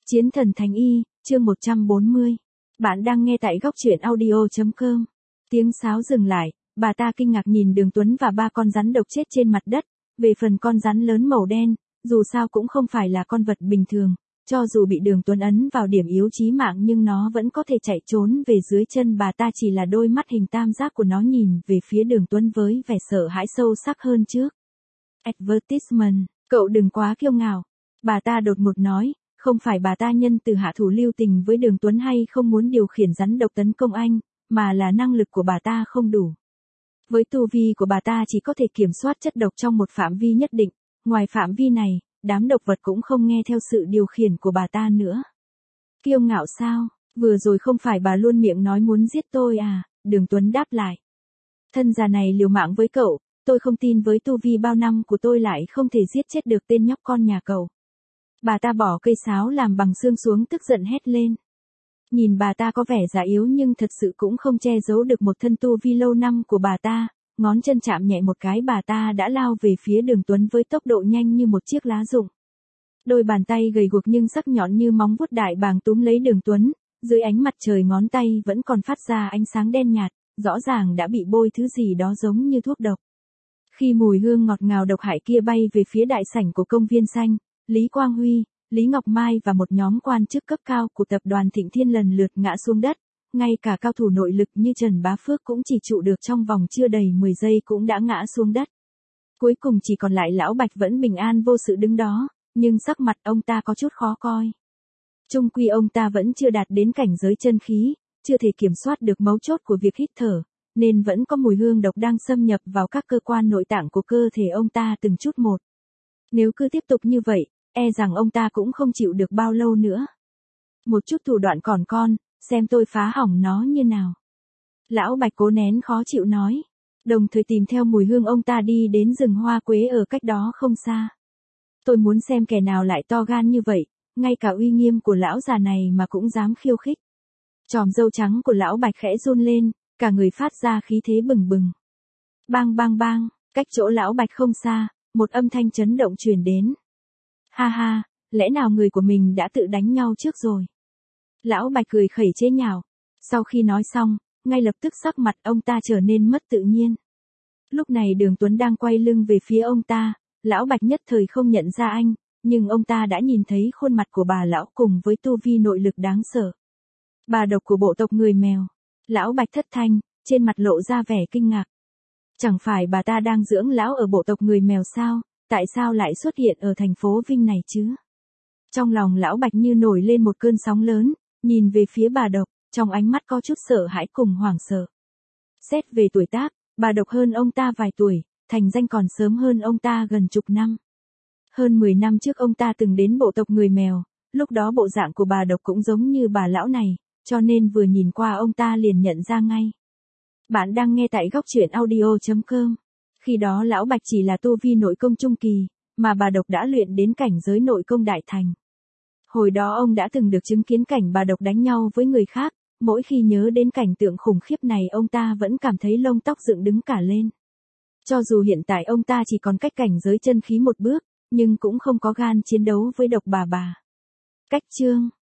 Chiến thần Thành Y, chương 140. Bạn đang nghe tại góc truyện audio.com. Tiếng sáo dừng lại, bà ta kinh ngạc nhìn Đường Tuấn và ba con rắn độc chết trên mặt đất. Về phần con rắn lớn màu đen, dù sao cũng không phải là con vật bình thường, cho dù bị Đường Tuấn ấn vào điểm yếu chí mạng nhưng nó vẫn có thể chạy trốn về dưới chân bà ta, chỉ là đôi mắt hình tam giác của nó nhìn về phía Đường Tuấn với vẻ sợ hãi sâu sắc hơn trước. Advertisement, cậu đừng quá kiêu ngạo. Bà ta đột ngột nói. Không phải bà ta nhân từ hạ thủ lưu tình với Đường Tuấn hay không muốn điều khiển rắn độc tấn công anh, mà là năng lực của bà ta không đủ. Với tu vi của bà ta chỉ có thể kiểm soát chất độc trong một phạm vi nhất định, ngoài phạm vi này, đám độc vật cũng không nghe theo sự điều khiển của bà ta nữa. Kiêu ngạo sao, vừa rồi không phải bà luôn miệng nói muốn giết tôi à, Đường Tuấn đáp lại. Thân già này liều mạng với cậu, tôi không tin với tu vi bao năm của tôi lại không thể giết chết được tên nhóc con nhà cậu. Bà ta bỏ cây sáo làm bằng xương xuống, tức giận hét lên. Nhìn bà ta có vẻ già yếu nhưng thật sự cũng không che giấu được một thân tu vi lâu năm của bà ta, ngón chân chạm nhẹ một cái bà ta đã lao về phía Đường Tuấn với tốc độ nhanh như một chiếc lá rụng. Đôi bàn tay gầy guộc nhưng sắc nhọn như móng vuốt đại bàng túm lấy Đường Tuấn, dưới ánh mặt trời ngón tay vẫn còn phát ra ánh sáng đen nhạt, rõ ràng đã bị bôi thứ gì đó giống như thuốc độc. Khi mùi hương ngọt ngào độc hại kia bay về phía đại sảnh của công viên xanh, Lý Quang Huy, Lý Ngọc Mai và một nhóm quan chức cấp cao của tập đoàn Thịnh Thiên lần lượt ngã xuống đất, ngay cả cao thủ nội lực như Trần Bá Phước cũng chỉ trụ được trong vòng chưa đầy 10 giây cũng đã ngã xuống đất. Cuối cùng chỉ còn lại Lão Bạch vẫn bình an vô sự đứng đó, nhưng sắc mặt ông ta có chút khó coi. Chung quy ông ta vẫn chưa đạt đến cảnh giới chân khí, chưa thể kiểm soát được mấu chốt của việc hít thở, nên vẫn có mùi hương độc đang xâm nhập vào các cơ quan nội tạng của cơ thể ông ta từng chút một. Nếu cứ tiếp tục như vậy, e rằng ông ta cũng không chịu được bao lâu nữa. Một chút thủ đoạn còn con, xem tôi phá hỏng nó như nào. Lão Bạch cố nén khó chịu nói, đồng thời tìm theo mùi hương ông ta đi đến rừng hoa quế ở cách đó không xa. Tôi muốn xem kẻ nào lại to gan như vậy, ngay cả uy nghiêm của lão già này mà cũng dám khiêu khích. Chòm râu trắng của Lão Bạch khẽ run lên, cả người phát ra khí thế bừng bừng. Bang bang bang, cách chỗ Lão Bạch không xa, một âm thanh chấn động truyền đến. Ha ha, lẽ nào người của mình đã tự đánh nhau trước rồi? Lão Bạch cười khẩy chế nhạo. Sau khi nói xong, ngay lập tức sắc mặt ông ta trở nên mất tự nhiên. Lúc này Đường Tuấn đang quay lưng về phía ông ta, Lão Bạch nhất thời không nhận ra anh, nhưng ông ta đã nhìn thấy khuôn mặt của bà lão cùng với tu vi nội lực đáng sợ. Bà độc của bộ tộc người mèo. Lão Bạch thất thanh, trên mặt lộ ra vẻ kinh ngạc. Chẳng phải bà ta đang dưỡng lão ở bộ tộc người mèo sao, tại sao lại xuất hiện ở thành phố Vinh này chứ? Trong lòng Lão Bạch như nổi lên một cơn sóng lớn, nhìn về phía bà độc, trong ánh mắt có chút sợ hãi cùng hoảng sợ. Xét về tuổi tác, bà độc hơn ông ta vài tuổi, thành danh còn sớm hơn ông ta gần chục năm. Hơn 10 năm trước ông ta từng đến bộ tộc người mèo, lúc đó bộ dạng của bà độc cũng giống như bà lão này, cho nên vừa nhìn qua ông ta liền nhận ra ngay. Bạn đang nghe tại góc truyện audio.com. Khi đó Lão Bạch chỉ là tu vi nội công trung kỳ, mà bà độc đã luyện đến cảnh giới nội công đại thành. Hồi đó ông đã từng được chứng kiến cảnh bà độc đánh nhau với người khác, mỗi khi nhớ đến cảnh tượng khủng khiếp này ông ta vẫn cảm thấy lông tóc dựng đứng cả lên. Cho dù hiện tại ông ta chỉ còn cách cảnh giới chân khí một bước, nhưng cũng không có gan chiến đấu với độc bà. Cách chương